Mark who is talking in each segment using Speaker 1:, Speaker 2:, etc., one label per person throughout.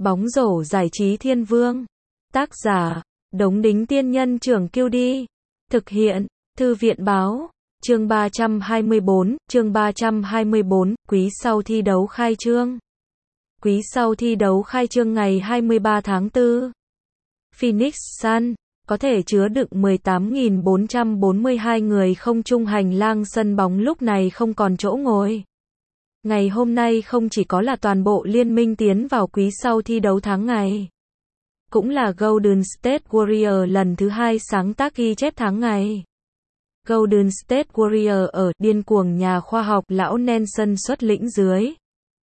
Speaker 1: Bóng rổ giải trí thiên vương. Tác giả, Đống Đính Tiên Nhân Trưởng Kiêu Đi. Thực hiện, Thư viện Báo. Chương 324, quý sau thi đấu khai trương. Quý sau thi đấu khai trương ngày 23 tháng 4. Phoenix Suns có thể chứa đựng 18.442 người không chung hành lang sân bóng lúc này không còn chỗ ngồi. Ngày hôm nay không chỉ có là toàn bộ liên minh tiến vào quý sau thi đấu tháng ngày, cũng là Golden State Warriors lần thứ 2 sáng tác ghi chép tháng ngày. Golden State Warriors ở điên cuồng nhà khoa học lão Nelson xuất lĩnh dưới.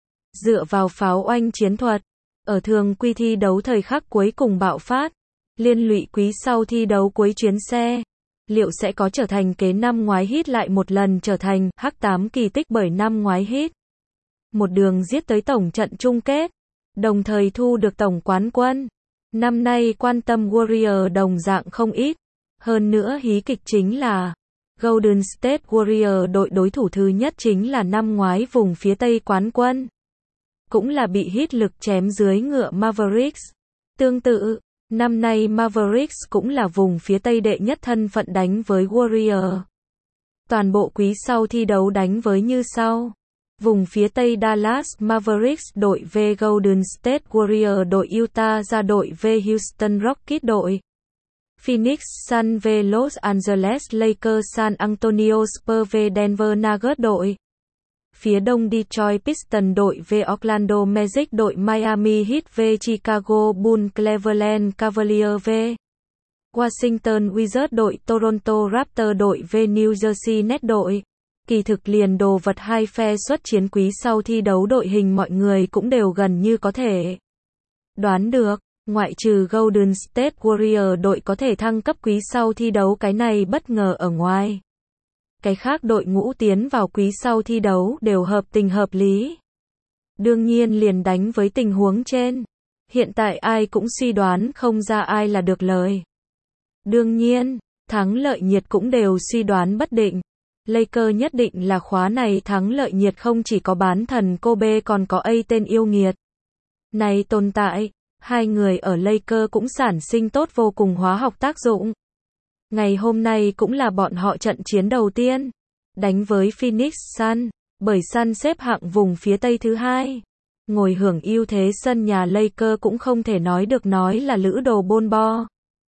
Speaker 1: Dựa vào pháo oanh chiến thuật, ở thường quy thi đấu thời khắc cuối cùng bạo phát, liên lụy quý sau thi đấu cuối chuyến xe. Liệu sẽ có trở thành kế năm ngoái Heat lại một lần trở thành H8 kỳ tích bởi năm ngoái Heat một đường giết tới tổng trận chung kết, đồng thời thu được tổng quán quân. Năm nay quan tâm Warriors đồng dạng không ít. Hơn nữa hí kịch chính là Golden State Warriors đội đối thủ thứ nhất chính là năm ngoái vùng phía Tây quán quân, cũng là bị Heat lực chém dưới ngựa Mavericks. Tương tự, năm nay Mavericks cũng là vùng phía Tây đệ nhất thân phận đánh với Warriors. Toàn bộ quý sau thi đấu đánh với như sau. Vùng phía Tây Dallas Mavericks đội v Golden State Warriors đội Utah ra đội v Houston Rockets đội Phoenix Suns v Los Angeles Lakers San Antonio Spurs v Denver Nuggets đội. Phía Đông Detroit Pistons đội v Orlando Magic đội Miami Heat v Chicago Bulls Cleveland Cavaliers v Washington Wizards đội Toronto Raptors đội v New Jersey Nets đội. Kỳ thực liền đồ vật hai phe xuất chiến quý sau thi đấu đội hình mọi người cũng đều gần như có thể đoán được, ngoại trừ Golden State Warriors đội có thể thăng cấp quý sau thi đấu cái này bất ngờ ở ngoài. Cái khác đội ngũ tiến vào quý sau thi đấu đều hợp tình hợp lý. Đương nhiên liền đánh với tình huống trên. Hiện tại ai cũng suy đoán không ra ai là được lời. Đương nhiên, thắng lợi nhiệt cũng đều suy đoán bất định. Lakers nhất định là khóa này thắng lợi nhiệt không chỉ có bán thần Kobe còn có A tên yêu nghiệt này tồn tại. Hai người ở Lakers cũng sản sinh tốt vô cùng hóa học tác dụng. Ngày hôm nay cũng là bọn họ trận chiến đầu tiên đánh với Phoenix Suns, bởi Suns xếp hạng vùng phía Tây thứ 2. Ngồi hưởng ưu thế sân nhà Lakers cũng không thể nói là lữ đồ bôn bo.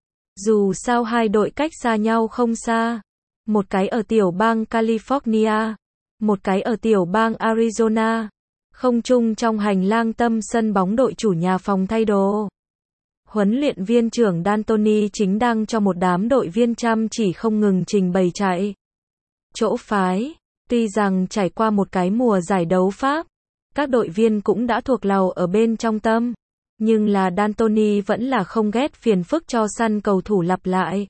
Speaker 1: Dù sao hai đội cách xa nhau không xa. Một cái ở tiểu bang California, một cái ở tiểu bang Arizona. Không chung trong hành lang tâm sân bóng đội chủ nhà phòng thay đồ. Huấn luyện viên trưởng D'Antoni chính đang cho một đám đội viên chăm chỉ không ngừng trình bày chạy chỗ phái. Tuy rằng trải qua một cái mùa giải đấu Pháp, các đội viên cũng đã thuộc lầu ở bên trong tâm, nhưng là D'Antoni vẫn là không ghét phiền phức cho sân cầu thủ lặp lại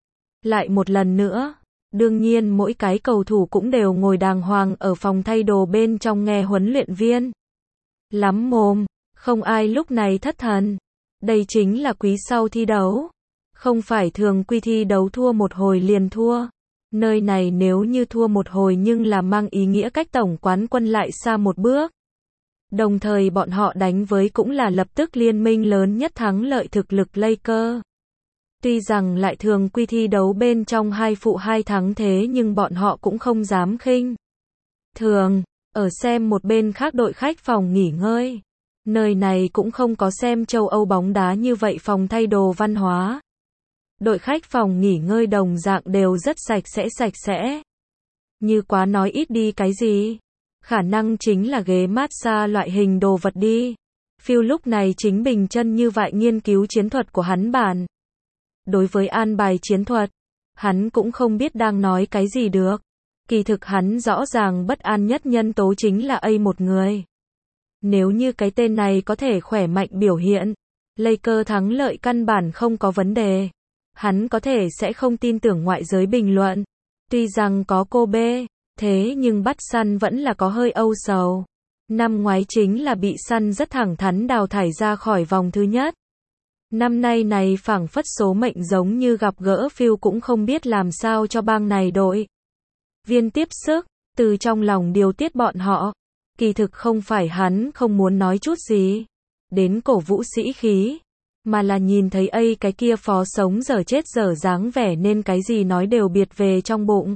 Speaker 1: một lần nữa. Đương nhiên mỗi cái cầu thủ cũng đều ngồi đàng hoàng ở phòng thay đồ bên trong nghe huấn luyện viên lắm mồm, không ai lúc này thất thần. Đây chính là quý sau thi đấu, không phải thường quy thi đấu thua một hồi liền thua. Nơi này nếu như thua một hồi nhưng là mang ý nghĩa cách tổng quán quân lại xa một bước. Đồng thời bọn họ đánh với cũng là lập tức liên minh lớn nhất thắng lợi thực lực Lakers. Tuy rằng lại thường quy thi đấu bên trong 2 phụ 2 thắng thế nhưng bọn họ cũng không dám khinh thường, ở xem một bên khác đội khách phòng nghỉ ngơi. Nơi này cũng không có xem châu Âu bóng đá như vậy phòng thay đồ văn hóa. Đội khách phòng nghỉ ngơi đồng dạng đều rất sạch sẽ. Như quá nói ít đi cái gì. Khả năng chính là ghế massage loại hình đồ vật đi. Phil lúc này chính bình chân như vậy nghiên cứu chiến thuật của hắn bản. Đối với an bài chiến thuật, hắn cũng không biết đang nói cái gì được. Kỳ thực hắn rõ ràng bất an nhất nhân tố chính là A một người. Nếu như cái tên này có thể khỏe mạnh biểu hiện, Lakers thắng lợi căn bản không có vấn đề. Hắn có thể sẽ không tin tưởng ngoại giới bình luận. Tuy rằng có Kobe, thế nhưng bắt Suns vẫn là có hơi âu sầu. Năm ngoái chính là bị Suns rất thẳng thắn đào thải ra khỏi vòng thứ nhất. Năm nay này phảng phất số mệnh giống như gặp gỡ Phil cũng không biết làm sao cho bang này đội viên tiếp sức, từ trong lòng điều tiết bọn họ. Kỳ thực không phải hắn không muốn nói chút gì. đến cổ vũ sĩ khí, mà là nhìn thấy cái kia phó sống dở chết dở dáng vẻ nên cái gì nói đều biệt về trong bụng.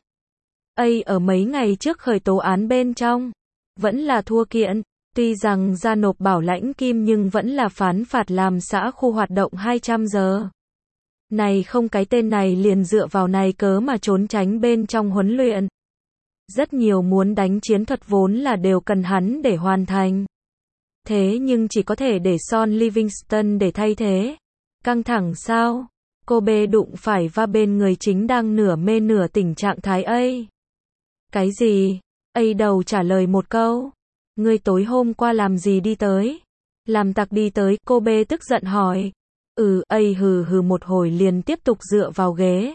Speaker 1: Ở mấy ngày trước khởi tố án bên trong, vẫn là thua kiện, tuy rằng ra nộp bảo lãnh kim nhưng vẫn là phán phạt làm xã khu hoạt động 200 giờ. Này không cái tên này liền dựa vào này cớ mà trốn tránh bên trong huấn luyện. Rất nhiều muốn đánh chiến thuật vốn là đều cần hắn để hoàn thành. Thế nhưng chỉ có thể để Son Livingston để thay thế. Căng thẳng sao? Kobe đụng phải va bên người chính đang nửa mê nửa tỉnh trạng thái Cái gì? Đầu trả lời một câu. Ngươi tối hôm qua làm gì đi tới? Làm tặc đi tới, Kobe tức giận hỏi. Hừ hừ một hồi liền tiếp tục dựa vào ghế.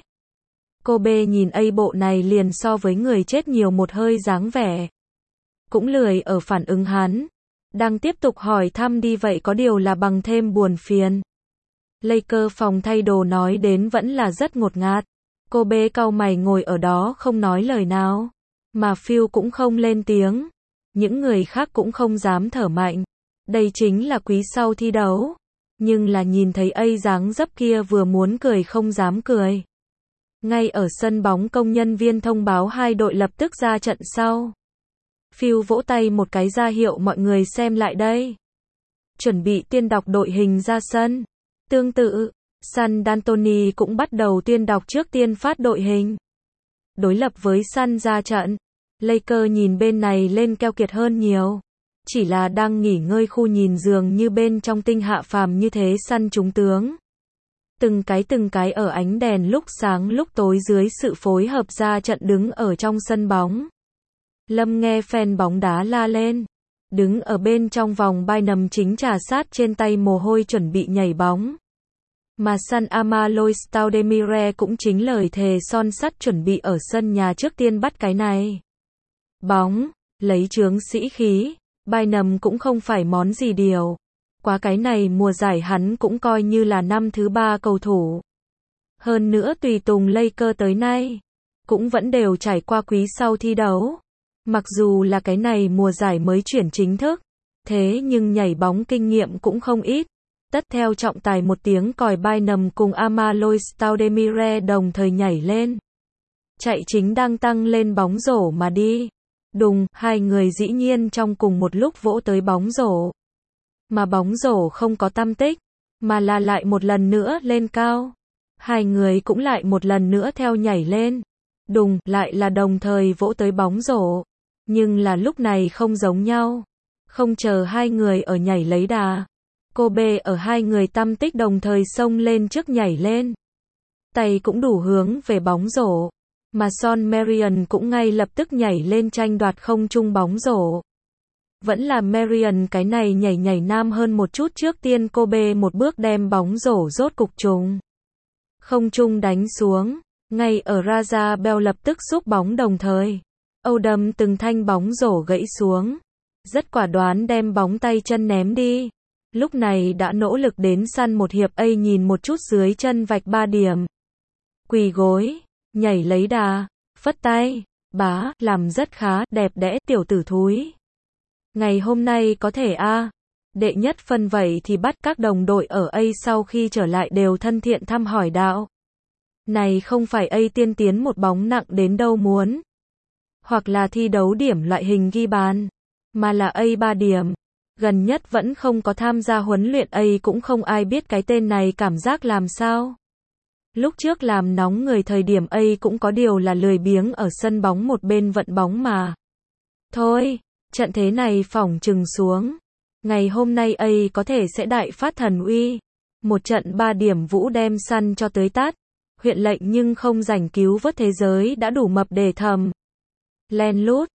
Speaker 1: Kobe nhìn bộ này liền so với người chết nhiều một hơi dáng vẻ. Cũng lười ở phản ứng hắn. Đang tiếp tục hỏi thăm đi vậy có điều là bằng thêm buồn phiền. Lakers phòng thay đồ nói đến vẫn là rất ngột ngạt. Kobe cau mày ngồi ở đó không nói lời nào. Mà Phil cũng không lên tiếng. Những người khác cũng không dám thở mạnh. Đây chính là quý sau thi đấu. Nhưng là nhìn thấy dáng dấp kia vừa muốn cười không dám cười. Ngay ở sân bóng công nhân viên thông báo hai đội lập tức ra trận sau. Phil vỗ tay một cái ra hiệu mọi người xem lại đây. Chuẩn bị tuyên đọc đội hình ra sân. Tương tự, San Antonio cũng bắt đầu tuyên đọc trước tiên phát đội hình. Đối lập với San ra trận, Lakers nhìn bên này lên keo kiệt hơn nhiều. Chỉ là đang nghỉ ngơi khu nhìn dường như bên trong tinh hạ phàm như thế săn chúng tướng. Từng cái ở ánh đèn lúc sáng lúc tối dưới sự phối hợp ra trận đứng ở trong sân bóng. Lâm nghe fan bóng đá la lên. Đứng ở bên trong vòng Bynum chính trà sát trên tay mồ hôi chuẩn bị nhảy bóng. Mà San Amaloy Staudemire cũng chính lời thề son sắt chuẩn bị ở sân nhà trước tiên bắt cái này. Bóng, lấy chướng sĩ khí. Bynum cũng không phải món gì điều. Quá cái này mùa giải hắn cũng coi như là năm thứ 3 cầu thủ. Hơn nữa tùy tùng Lakers tới nay, cũng vẫn đều trải qua quý sau thi đấu. Mặc dù là cái này mùa giải mới chuyển chính thức, thế nhưng nhảy bóng kinh nghiệm cũng không ít. Tất theo trọng tài một tiếng còi Bynum cùng Amaloy Staudemire đồng thời nhảy lên. Chạy chính đang tăng lên bóng rổ mà đi. Đùng, hai người dĩ nhiên trong cùng một lúc vỗ tới bóng rổ. Mà bóng rổ không có tăm tích, mà là lại một lần nữa lên cao. Hai người cũng lại một lần nữa theo nhảy lên. Đùng, lại là đồng thời vỗ tới bóng rổ. Nhưng là lúc này không giống nhau. Không chờ hai người ở nhảy lấy đà. Kobe ở hai người tăm tích đồng thời xông lên trước nhảy lên. Tay cũng đủ hướng về bóng rổ. Mà Son Marion cũng ngay lập tức nhảy lên tranh đoạt không trung bóng rổ. Vẫn là Marion cái này nhảy nam hơn một chút trước tiên Kobe một bước đem bóng rổ rốt cục trùng. Không trung đánh xuống. Ngay ở Raja Bell lập tức xúc bóng đồng thời. Odom từng thanh bóng rổ gãy xuống. Rất quả đoán đem bóng tay chân ném đi. Lúc này đã nỗ lực đến săn một hiệp nhìn một chút dưới chân vạch 3 điểm. Quỳ gối, nhảy lấy đà, phất tay, bá, làm rất khá, đẹp đẽ tiểu tử thúi. Ngày hôm nay có thể đệ nhất phân vậy thì bắt các đồng đội ở sau khi trở lại đều thân thiện thăm hỏi đạo. Này không phải tiên tiến một bóng nặng đến đâu muốn. Hoặc là thi đấu điểm loại hình ghi bàn. Mà là 3 điểm. Gần nhất vẫn không có tham gia huấn luyện cũng không ai biết cái tên này cảm giác làm sao. Lúc trước làm nóng người thời điểm cũng có điều là lười biếng ở sân bóng một bên vận bóng mà. Thôi, trận thế này phỏng chừng xuống. Ngày hôm nay có thể sẽ đại phát thần uy. Một trận 3 điểm Vũ đem săn cho tới tát. Huyện lệnh nhưng không rảnh cứu vớt thế giới đã đủ mập để thầm. Len lút.